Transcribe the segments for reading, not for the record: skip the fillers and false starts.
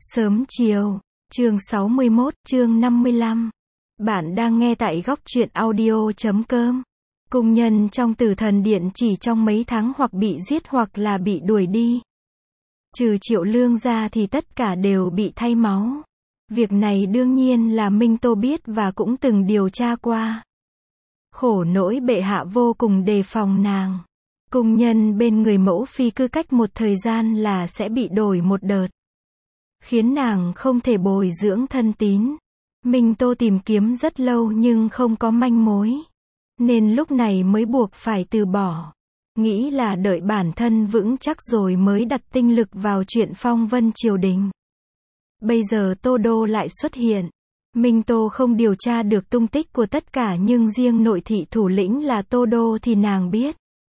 Sớm chiều, chương 61, chương 55. Bạn đang nghe tại góc truyện audio.com. Cung nhân trong Tử Thần Điện chỉ trong mấy tháng hoặc bị giết hoặc là bị đuổi đi. Trừ Triệu Lương ra thì tất cả đều bị thay máu. Việc này đương nhiên là Minh Tô biết và cũng từng điều tra qua. Khổ nỗi bệ hạ vô cùng đề phòng nàng. Cung nhân bên người mẫu phi cứ cách một thời gian là sẽ bị đổi một đợt, khiến nàng không thể bồi dưỡng thân tín. Minh Tô tìm kiếm rất lâu nhưng không có manh mối, nên lúc này mới buộc phải từ bỏ. Nghĩ là đợi bản thân vững chắc rồi mới đặt tinh lực vào chuyện phong vân triều đình. Bây giờ Tô Đô lại xuất hiện. Minh Tô không điều tra được tung tích của tất cả nhưng riêng nội thị thủ lĩnh là Tô Đô thì nàng biết.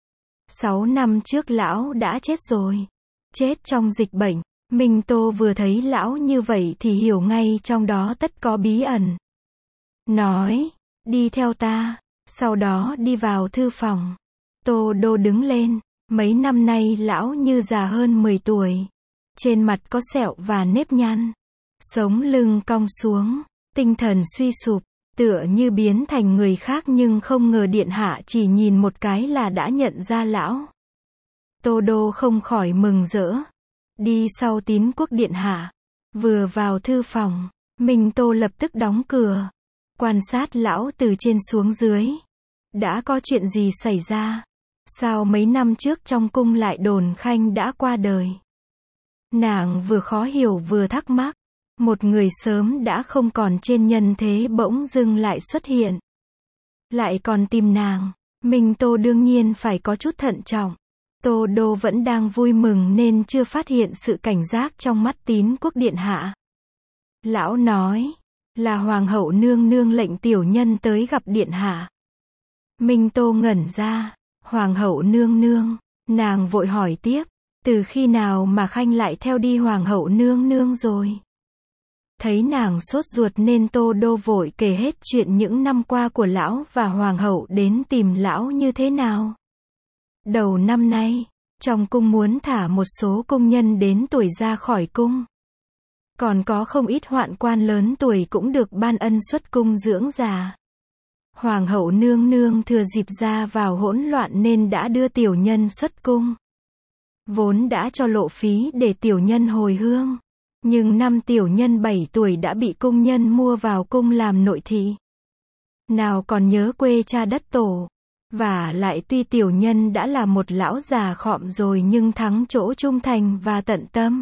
6 năm trước lão đã chết rồi. Chết trong dịch bệnh. Minh Tô vừa thấy lão như vậy thì hiểu ngay trong đó tất có bí ẩn. Nói, đi theo ta. Sau đó đi vào thư phòng. Tô Đô đứng lên. Mấy năm nay lão như già hơn 10 tuổi. Trên mặt có sẹo và nếp nhăn. Sống lưng cong xuống. Tinh thần suy sụp. Tựa như biến thành người khác nhưng không ngờ điện hạ chỉ nhìn một cái là đã nhận ra lão. Tô Đô không khỏi mừng rỡ. Đi sau Tín Quốc điện hạ. Vừa vào thư phòng, Minh Tô lập tức đóng cửa. Quan sát lão từ trên xuống dưới. Đã có chuyện gì xảy ra? Sao mấy năm trước trong cung lại đồn Khanh đã qua đời? Nàng vừa khó hiểu vừa thắc mắc. Một người sớm đã không còn trên nhân thế bỗng dưng lại xuất hiện. Lại còn tìm nàng. Minh Tô đương nhiên phải có chút thận trọng. Tô Đô vẫn đang vui mừng nên chưa phát hiện sự cảnh giác trong mắt Tín Quốc điện hạ. Lão nói, là hoàng hậu nương nương lệnh tiểu nhân tới gặp điện hạ. Minh Tô ngẩn ra, hoàng hậu nương nương, nàng vội hỏi tiếp, từ khi nào mà Khanh lại theo đi hoàng hậu nương nương rồi? Thấy nàng sốt ruột nên Tô Đô vội kể hết chuyện những năm qua của lão và hoàng hậu đến tìm lão như thế nào. Đầu năm nay, trong cung muốn thả một số công nhân đến tuổi ra khỏi cung. Còn có không ít hoạn quan lớn tuổi cũng được ban ân xuất cung dưỡng già. Hoàng hậu nương nương thừa dịp ra vào hỗn loạn nên đã đưa tiểu nhân xuất cung. Vốn đã cho lộ phí để tiểu nhân hồi hương. Nhưng năm tiểu nhân 7 tuổi đã bị cung nhân mua vào cung làm nội thị. Nào còn nhớ quê cha đất tổ. Và lại tuy tiểu nhân đã là một lão già khọm rồi nhưng thắng chỗ trung thành và tận tâm.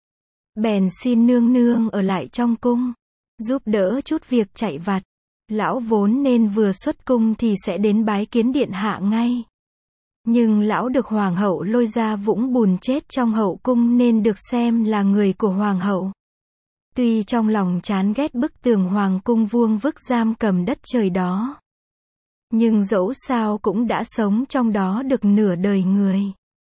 Bèn xin nương nương ở lại trong cung, giúp đỡ chút việc chạy vặt. Lão vốn nên vừa xuất cung thì sẽ đến bái kiến điện hạ ngay. Nhưng lão được hoàng hậu lôi ra vũng bùn chết trong hậu cung nên được xem là người của hoàng hậu. Tuy trong lòng chán ghét bức tường hoàng cung vuông vức giam cầm đất trời đó, nhưng dẫu sao cũng đã sống trong đó được nửa đời người.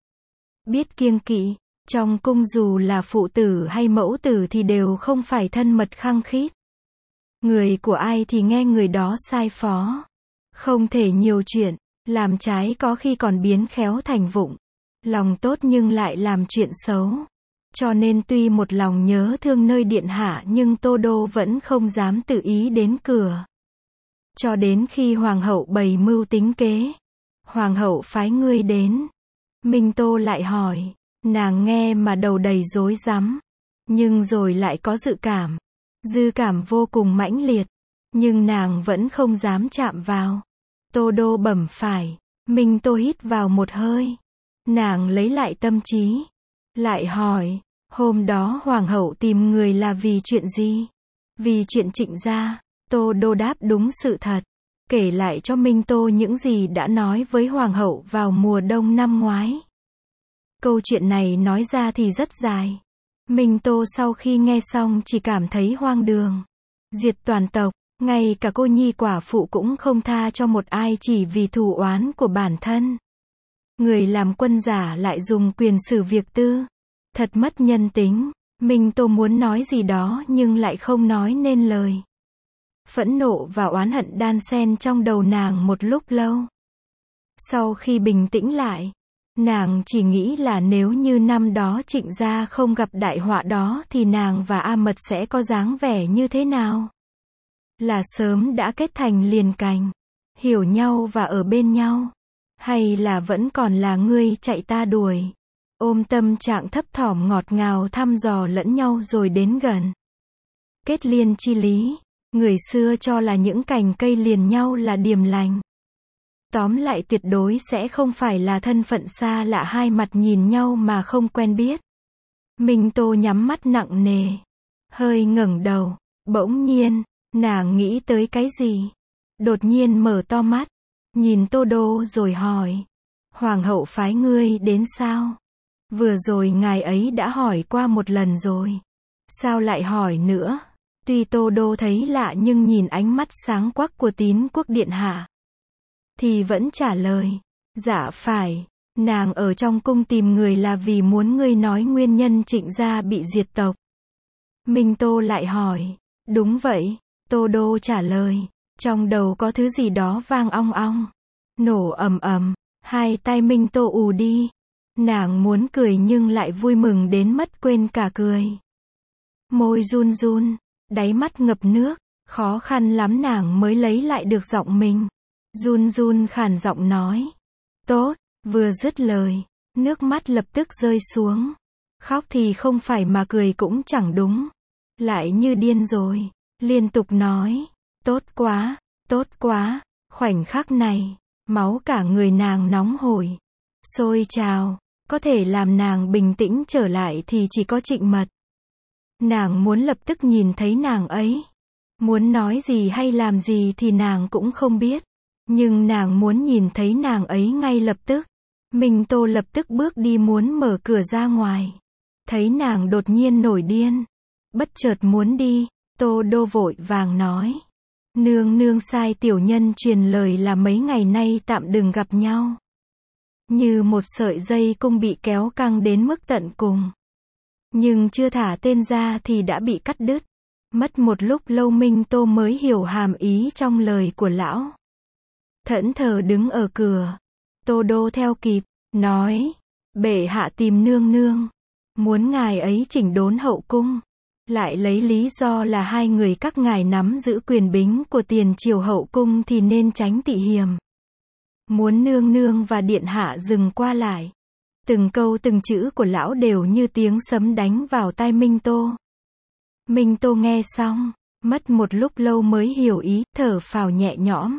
Biết kiêng kỵ, trong cung dù là phụ tử hay mẫu tử thì đều không phải thân mật khăng khít. Người của ai thì nghe người đó sai phó. Không thể nhiều chuyện, làm trái có khi còn biến khéo thành vụng. Lòng tốt nhưng lại làm chuyện xấu. Cho nên tuy một lòng nhớ thương nơi điện hạ nhưng Tô Đô vẫn không dám tự ý đến cửa. Cho đến khi hoàng hậu bày mưu tính kế. Hoàng hậu phái ngươi đến. Minh Tô lại hỏi. Nàng nghe mà đầu đầy rối rắm. Nhưng rồi lại có dự cảm. Dư cảm vô cùng mãnh liệt. Nhưng nàng vẫn không dám chạm vào. Tô Đô bẩm phải. Minh Tô hít vào một hơi. Nàng lấy lại tâm trí. Lại hỏi. Hôm đó hoàng hậu tìm người là vì chuyện gì? Vì chuyện Trịnh gia. Tô Đô đáp đúng sự thật. Kể lại cho Minh Tô những gì đã nói với hoàng hậu vào mùa đông năm ngoái. Câu chuyện này nói ra thì rất dài. Minh Tô sau khi nghe xong chỉ cảm thấy hoang đường. Diệt toàn tộc, ngay cả cô nhi quả phụ cũng không tha cho một ai chỉ vì thù oán của bản thân. Người làm quân giả lại dùng quyền xử việc tư. Thật mất nhân tính. Minh Tô muốn nói gì đó nhưng lại không nói nên lời. Phẫn nộ và oán hận đan xen trong đầu nàng một lúc lâu. Sau khi bình tĩnh lại, Nàng chỉ nghĩ là nếu như năm đó Trịnh gia không gặp đại họa đó thì nàng và A Mật sẽ có dáng vẻ như thế nào. Là sớm đã kết thành liền cành, hiểu nhau và ở bên nhau. Hay là vẫn còn là ngươi chạy ta đuổi. Ôm tâm trạng thấp thỏm ngọt ngào thăm dò lẫn nhau rồi đến gần. Kết liên chi lý, người xưa cho là những cành cây liền nhau là điềm lành. Tóm lại tuyệt đối sẽ không phải là thân phận xa lạ hai mặt nhìn nhau mà không quen biết. Minh Tô nhắm mắt nặng nề, hơi ngẩng đầu, bỗng nhiên, nàng nghĩ tới cái gì? Đột nhiên mở to mắt, nhìn Tô Đô rồi hỏi, Hoàng hậu phái ngươi đến sao? Vừa rồi ngài ấy đã hỏi qua một lần rồi. Sao lại hỏi nữa? Tuy Tô Đô thấy lạ nhưng nhìn ánh mắt sáng quắc của Tín Quốc điện hạ, thì vẫn trả lời, dạ phải, nàng ở trong cung tìm người là vì muốn ngươi nói nguyên nhân Trịnh gia bị diệt tộc. Minh Tô lại hỏi, đúng vậy, Tô Đô trả lời, trong đầu có thứ gì đó vang ong ong, nổ ầm ầm, hai tai Minh Tô ù đi. Nàng muốn cười nhưng lại vui mừng đến mất quên cả cười. Môi run run, đáy mắt ngập nước, khó khăn lắm nàng mới lấy lại được giọng mình. Run run khàn giọng nói, tốt, vừa dứt lời, nước mắt lập tức rơi xuống. Khóc thì không phải mà cười cũng chẳng đúng. Lại như điên rồi, liên tục nói, tốt quá, khoảnh khắc này, máu cả người nàng nóng hổi, sôi trào, có thể làm nàng bình tĩnh trở lại thì chỉ có Trịnh Mật. Nàng muốn lập tức nhìn thấy nàng ấy. Muốn nói gì hay làm gì thì nàng cũng không biết. Nhưng nàng muốn nhìn thấy nàng ấy ngay lập tức. Minh Tô lập tức bước đi muốn mở cửa ra ngoài. Thấy nàng đột nhiên nổi điên. Bất chợt muốn đi, Tô Đô vội vàng nói. Nương nương sai tiểu nhân truyền lời là mấy ngày nay tạm đừng gặp nhau. Như một sợi dây cung bị kéo căng đến mức tận cùng. Nhưng chưa thả tên ra thì đã bị cắt đứt. Mất một lúc lâu Minh Tô mới hiểu hàm ý trong lời của lão. Thẫn thờ đứng ở cửa. Tô Đô theo kịp, nói, bệ hạ tìm nương nương. Muốn ngài ấy chỉnh đốn hậu cung. Lại lấy lý do là hai người các ngài nắm giữ quyền bính của tiền triều hậu cung thì nên tránh tị hiềm. Muốn nương nương và điện hạ dừng qua lại. Từng câu từng chữ của lão đều như tiếng sấm đánh vào tai Minh Tô. Minh Tô nghe xong, mất một lúc lâu mới hiểu ý, thở phào nhẹ nhõm.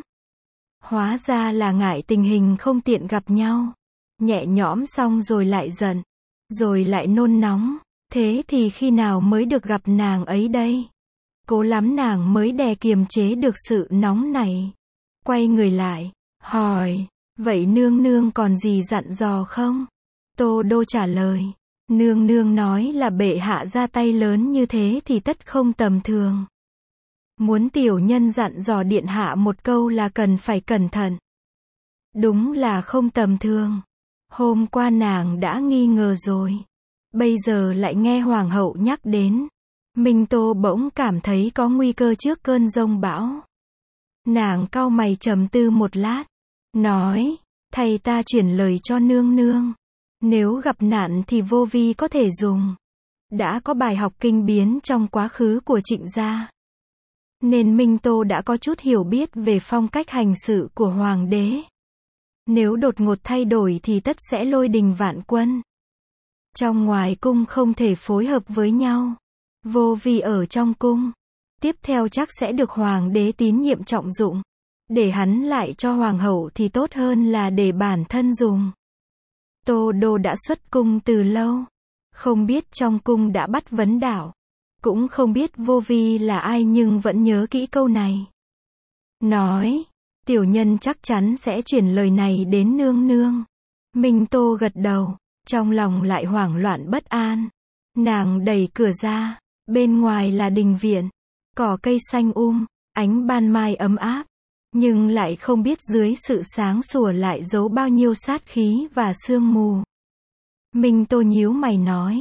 Hóa ra là ngại tình hình không tiện gặp nhau. Nhẹ nhõm xong rồi lại giận, rồi lại nôn nóng. Thế thì khi nào mới được gặp nàng ấy đây? Cố lắm nàng mới đè kiềm chế được sự nóng này. Quay người lại, hỏi, vậy nương nương còn gì dặn dò không? Tô Đô trả lời, nương nương nói là bệ hạ ra tay lớn như thế thì tất không tầm thường. Muốn tiểu nhân dặn dò điện hạ một câu là cần phải cẩn thận. Đúng là không tầm thường. Hôm qua nàng đã nghi ngờ rồi. Bây giờ lại nghe hoàng hậu nhắc đến. Minh Tô bỗng cảm thấy có nguy cơ trước cơn giông bão. Nàng cau mày trầm tư một lát. Nói, thầy ta chuyển lời cho nương nương. Nếu gặp nạn thì vô vi có thể dùng. Đã có bài học kinh biến trong quá khứ của Trịnh gia. Nên Minh Tô đã có chút hiểu biết về phong cách hành sự của hoàng đế. Nếu đột ngột thay đổi thì tất sẽ lôi đình vạn quân. Trong ngoài cung không thể phối hợp với nhau. Vô vi ở trong cung. Tiếp theo chắc sẽ được hoàng đế tín nhiệm trọng dụng. Để hắn lại cho hoàng hậu thì tốt hơn là để bản thân dùng. Tô Đô đã xuất cung từ lâu. Không biết trong cung đã bắt vấn đảo. Cũng không biết vô vi là ai nhưng vẫn nhớ kỹ câu này. Nói, tiểu nhân chắc chắn sẽ chuyển lời này đến nương nương. Minh Tô gật đầu, trong lòng lại hoảng loạn bất an. Nàng đẩy cửa ra, bên ngoài là đình viện, cỏ cây xanh ánh ban mai ấm áp. Nhưng lại không biết dưới sự sáng sủa lại giấu bao nhiêu sát khí và sương mù. Minh Tô nhíu mày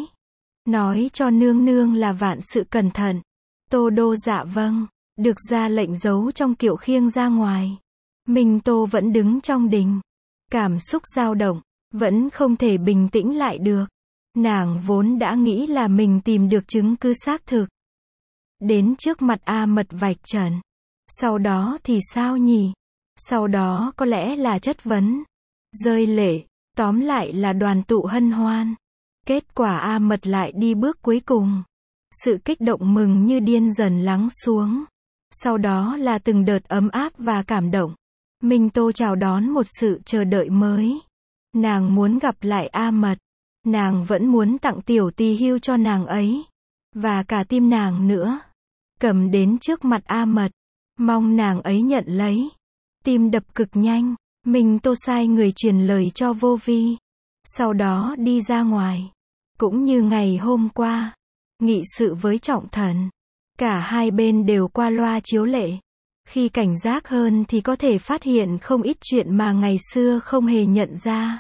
nói cho nương nương là vạn sự cẩn thận. Tô Đô dạ vâng, được ra lệnh giấu trong kiệu khiêng ra ngoài. Minh Tô vẫn đứng trong đình, cảm xúc dao động, vẫn không thể bình tĩnh lại được. Nàng vốn đã nghĩ là mình tìm được chứng cứ xác thực. Đến trước mặt A Mật vạch trần. Sau đó thì sao nhỉ? Sau đó có lẽ là chất vấn, rơi lệ, tóm lại là đoàn tụ hân hoan. Kết quả A Mật lại đi bước cuối cùng. Sự kích động mừng như điên dần lắng xuống. Sau đó là từng đợt ấm áp và cảm động. Minh Tô chào đón một sự chờ đợi mới. Nàng muốn gặp lại A Mật. Nàng vẫn muốn tặng tiểu tỳ hưu cho nàng ấy. Và cả tim nàng nữa. Cầm đến trước mặt A Mật. Mong nàng ấy nhận lấy. Tim đập cực nhanh. Minh Tô sai người truyền lời cho Vô Vi. Sau đó đi ra ngoài. Cũng như ngày hôm qua. Nghị sự với Trọng Thần. Cả hai bên đều qua loa chiếu lệ. Khi cảnh giác hơn thì có thể phát hiện không ít chuyện mà ngày xưa không hề nhận ra.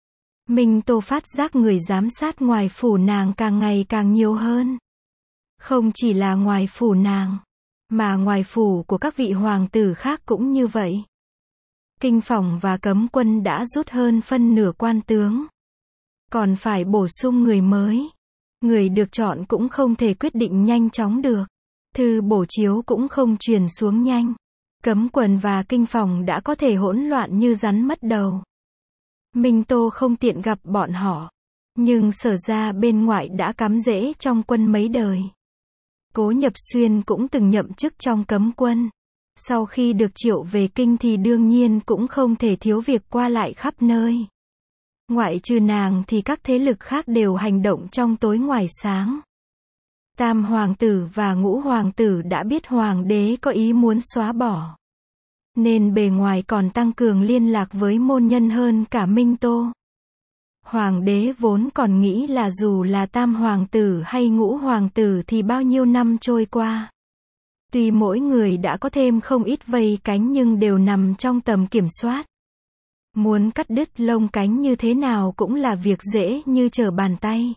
Minh Tô phát giác người giám sát ngoài phủ nàng càng ngày càng nhiều hơn. Không chỉ là ngoài phủ nàng, mà ngoài phủ của các vị hoàng tử khác cũng như vậy. Kinh phòng và cấm quân đã rút hơn phân nửa quan tướng. Còn phải bổ sung người mới. Người được chọn cũng không thể quyết định nhanh chóng được. Thư bổ chiếu cũng không truyền xuống nhanh. Cấm quân và kinh phòng đã có thể hỗn loạn như rắn mất đầu. Minh Tô không tiện gặp bọn họ. Nhưng Sở ra bên ngoại đã cắm rễ trong quân mấy đời. Cố Nhập Xuyên cũng từng nhậm chức trong cấm quân. Sau khi được triệu về kinh thì đương nhiên cũng không thể thiếu việc qua lại khắp nơi. Ngoại trừ nàng thì các thế lực khác đều hành động trong tối ngoài sáng. Tam hoàng tử và ngũ hoàng tử đã biết hoàng đế có ý muốn xóa bỏ. Nên bề ngoài còn tăng cường liên lạc với môn nhân hơn cả Minh Tô. Hoàng đế vốn còn nghĩ là dù là tam hoàng tử hay ngũ hoàng tử thì bao nhiêu năm trôi qua. Tuy mỗi người đã có thêm không ít vây cánh nhưng đều nằm trong tầm kiểm soát. Muốn cắt đứt lông cánh như thế nào cũng là việc dễ như trở bàn tay.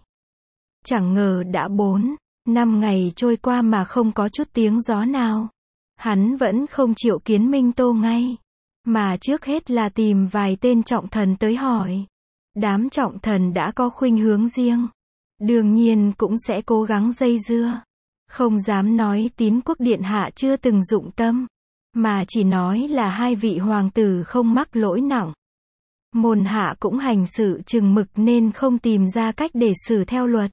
Chẳng ngờ đã 4-5 ngày trôi qua mà không có chút tiếng gió nào. Hắn vẫn không triệu kiến Minh Tô ngay. Mà trước hết là tìm vài tên trọng thần tới hỏi. Đám trọng thần đã có khuynh hướng riêng. Đương nhiên cũng sẽ cố gắng dây dưa. Không dám nói Tín Quốc Điện Hạ chưa từng dụng tâm. Mà chỉ nói là hai vị hoàng tử không mắc lỗi nặng. Môn hạ cũng hành sự chừng mực nên không tìm ra cách để xử theo luật.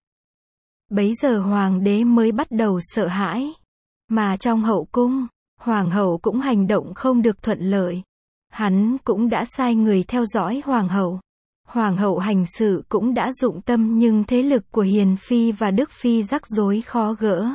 Bấy giờ hoàng đế mới bắt đầu sợ hãi. Mà trong hậu cung, hoàng hậu cũng hành động không được thuận lợi. Hắn cũng đã sai người theo dõi hoàng hậu. Hoàng hậu hành sự cũng đã dụng tâm nhưng thế lực của Hiền Phi và Đức Phi rắc rối khó gỡ.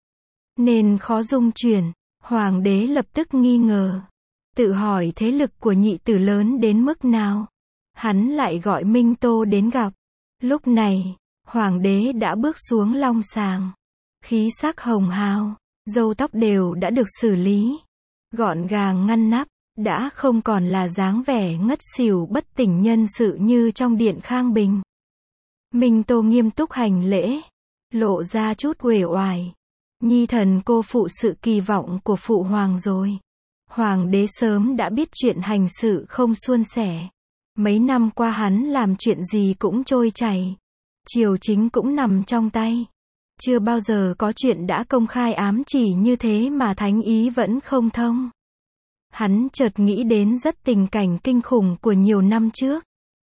Nên khó dung chuyển, hoàng đế lập tức nghi ngờ. Tự hỏi thế lực của nhị tử lớn đến mức nào. Hắn lại gọi Minh Tô đến gặp. Lúc này, hoàng đế đã bước xuống long sàng. Khí sắc hồng hào, râu tóc đều đã được xử lý. Gọn gàng ngăn nắp, đã không còn là dáng vẻ ngất xỉu bất tỉnh nhân sự như trong điện Khang Bình. Minh Tô nghiêm túc hành lễ, lộ ra chút uể oải. Nhi thần cô phụ sự kỳ vọng của phụ hoàng rồi. Hoàng đế sớm đã biết chuyện hành sự không suôn sẻ. Mấy năm qua hắn làm chuyện gì cũng trôi chảy. Triều chính cũng nằm trong tay. Chưa bao giờ có chuyện đã công khai ám chỉ như thế mà thánh ý vẫn không thông. Hắn chợt nghĩ đến rất tình cảnh kinh khủng của nhiều năm trước.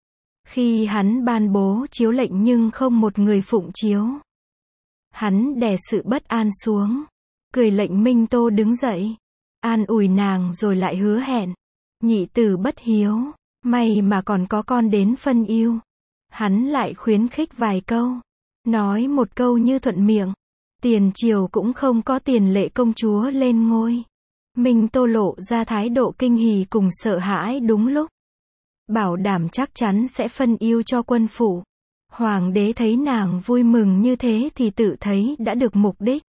Khi hắn ban bố chiếu lệnh nhưng không một người phụng chiếu. Hắn đè sự bất an xuống. Cười lệnh Minh Tô đứng dậy. An ủi nàng rồi lại hứa hẹn. Nhị tử bất hiếu. May mà còn có con đến phân ưu. Hắn lại khuyến khích vài câu. Nói một câu như thuận miệng. Tiền triều cũng không có tiền lệ công chúa lên ngôi. Minh Tô lộ ra thái độ kinh hỉ cùng sợ hãi đúng lúc. Bảo đảm chắc chắn sẽ phân ưu cho quân phủ. Hoàng đế thấy nàng vui mừng như thế thì tự thấy đã được mục đích.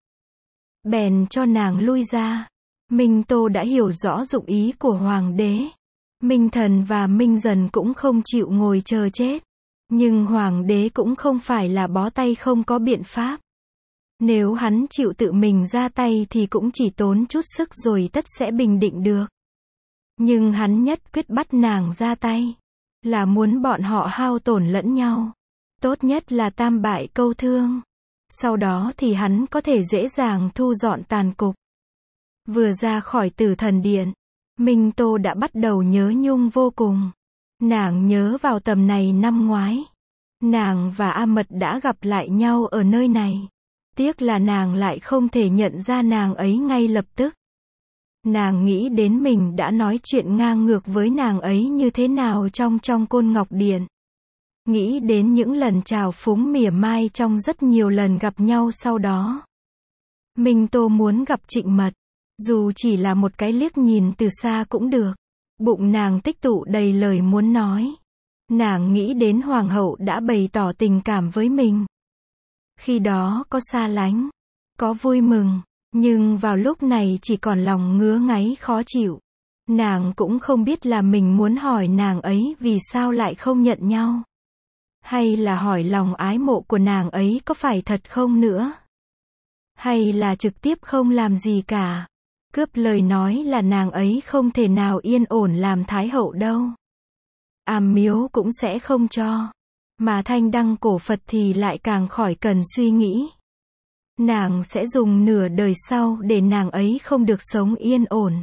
Bèn cho nàng lui ra. Minh Tô đã hiểu rõ dụng ý của hoàng đế. Minh Thần và Minh Dần cũng không chịu ngồi chờ chết. Nhưng hoàng đế cũng không phải là bó tay không có biện pháp. Nếu hắn chịu tự mình ra tay thì cũng chỉ tốn chút sức rồi tất sẽ bình định được. Nhưng hắn nhất quyết bắt nàng ra tay. là muốn bọn họ hao tổn lẫn nhau. Tốt nhất là tam bại câu thương. Sau đó thì hắn có thể dễ dàng thu dọn tàn cục. Vừa ra khỏi Tử Thần Điện, Minh Tô đã bắt đầu nhớ nhung vô cùng. Nàng nhớ vào tầm này năm ngoái. Nàng và A Mật đã gặp lại nhau ở nơi này. Tiếc là nàng lại không thể nhận ra nàng ấy ngay lập tức. Nàng nghĩ đến mình đã nói chuyện ngang ngược với nàng ấy như thế nào trong Côn Ngọc Điện. Nghĩ đến những lần trào phúng mỉa mai trong rất nhiều lần gặp nhau sau đó. Minh Tô muốn gặp Trịnh Mật. Dù chỉ là một cái liếc nhìn từ xa cũng được. Bụng nàng tích tụ đầy lời muốn nói. Nàng nghĩ đến Hoàng hậu đã bày tỏ tình cảm với mình. Khi đó có xa lánh, có vui mừng, nhưng vào lúc này chỉ còn lòng ngứa ngáy khó chịu. Nàng cũng không biết là mình muốn hỏi nàng ấy vì sao lại không nhận nhau. Hay là hỏi lòng ái mộ của nàng ấy có phải thật không nữa. Hay là trực tiếp không làm gì cả. Cướp lời nói là nàng ấy không thể nào yên ổn làm thái hậu đâu. Am miếu cũng sẽ không cho. Mà thanh đăng cổ Phật thì lại càng khỏi cần suy nghĩ. Nàng sẽ dùng nửa đời sau để nàng ấy không được sống yên ổn.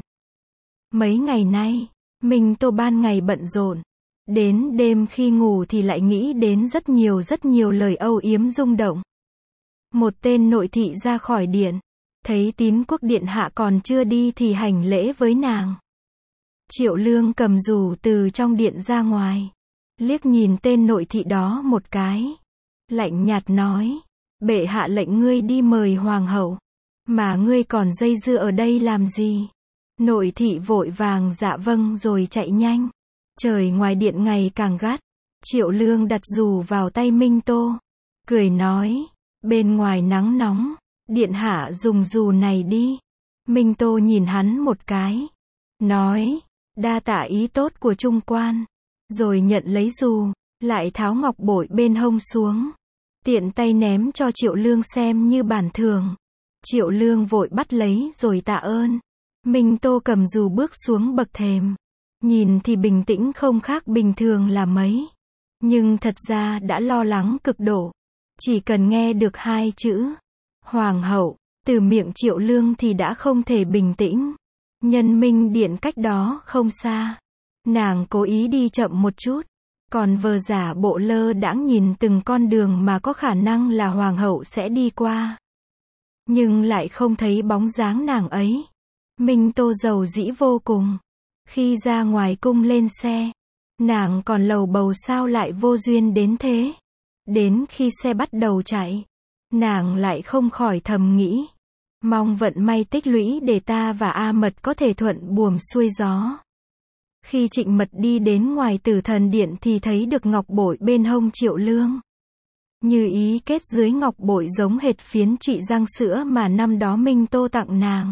Mấy ngày nay, Minh Tô ban ngày bận rộn. Đến đêm khi ngủ thì lại nghĩ đến rất nhiều lời âu yếm rung động. Một tên nội thị ra khỏi điện. Thấy Tín Quốc điện hạ còn chưa đi thì hành lễ với nàng. Triệu Lương cầm dù từ trong điện ra ngoài. Liếc nhìn tên nội thị đó một cái. Lạnh nhạt nói. Bệ hạ lệnh ngươi đi mời hoàng hậu. Mà ngươi còn dây dưa ở đây làm gì? Nội thị vội vàng dạ vâng rồi chạy nhanh. Trời ngoài điện ngày càng gắt. Triệu Lương đặt dù vào tay Minh Tô. Cười nói. Bên ngoài nắng nóng. Điện hạ dùng dù này đi. Minh Tô nhìn hắn một cái. Nói. Đa tạ ý tốt của trung quan. Rồi nhận lấy dù. Lại tháo ngọc bội bên hông xuống. Tiện tay ném cho Triệu Lương xem như bản thường. Triệu Lương vội bắt lấy rồi tạ ơn. Minh Tô cầm dù bước xuống bậc thềm. Nhìn thì bình tĩnh không khác bình thường là mấy. Nhưng thật ra đã lo lắng cực độ. Chỉ cần nghe được hai chữ Hoàng hậu từ miệng Triệu Lương thì đã không thể bình tĩnh. Nhân Minh điện cách đó không xa. Nàng cố ý đi chậm một chút. Còn vờ giả bộ lơ đãng nhìn từng con đường mà có khả năng là Hoàng hậu sẽ đi qua. Nhưng lại không thấy bóng dáng nàng ấy. Minh Tô giàu dĩ vô cùng. Khi ra ngoài cung lên xe, nàng còn lầu bầu sao lại vô duyên đến thế. Đến khi xe bắt đầu chạy, nàng lại không khỏi thầm nghĩ. Mong vận may tích lũy để ta và A Mật có thể thuận buồm xuôi gió. Khi Trịnh Mật đi đến ngoài Tử Thần Điện thì thấy được ngọc bội bên hông Triệu Lương. Như ý kết dưới ngọc bội giống hệt phiến trụy răng sữa mà năm đó Minh Tô tặng nàng.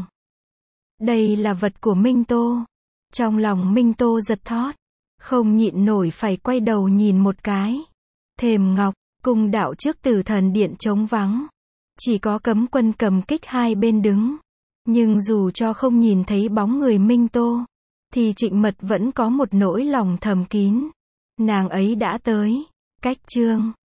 Đây là vật của Minh Tô. Trong lòng Minh Tô giật thót. Không nhịn nổi phải quay đầu nhìn một cái. Thềm ngọc, cung đạo trước Tử Thần Điện trống vắng. Chỉ có cấm quân cầm kích hai bên đứng. Nhưng dù cho không nhìn thấy bóng người Minh Tô, thì Trịnh Mật vẫn có một nỗi lòng thầm kín. Nàng ấy đã tới. Cách chương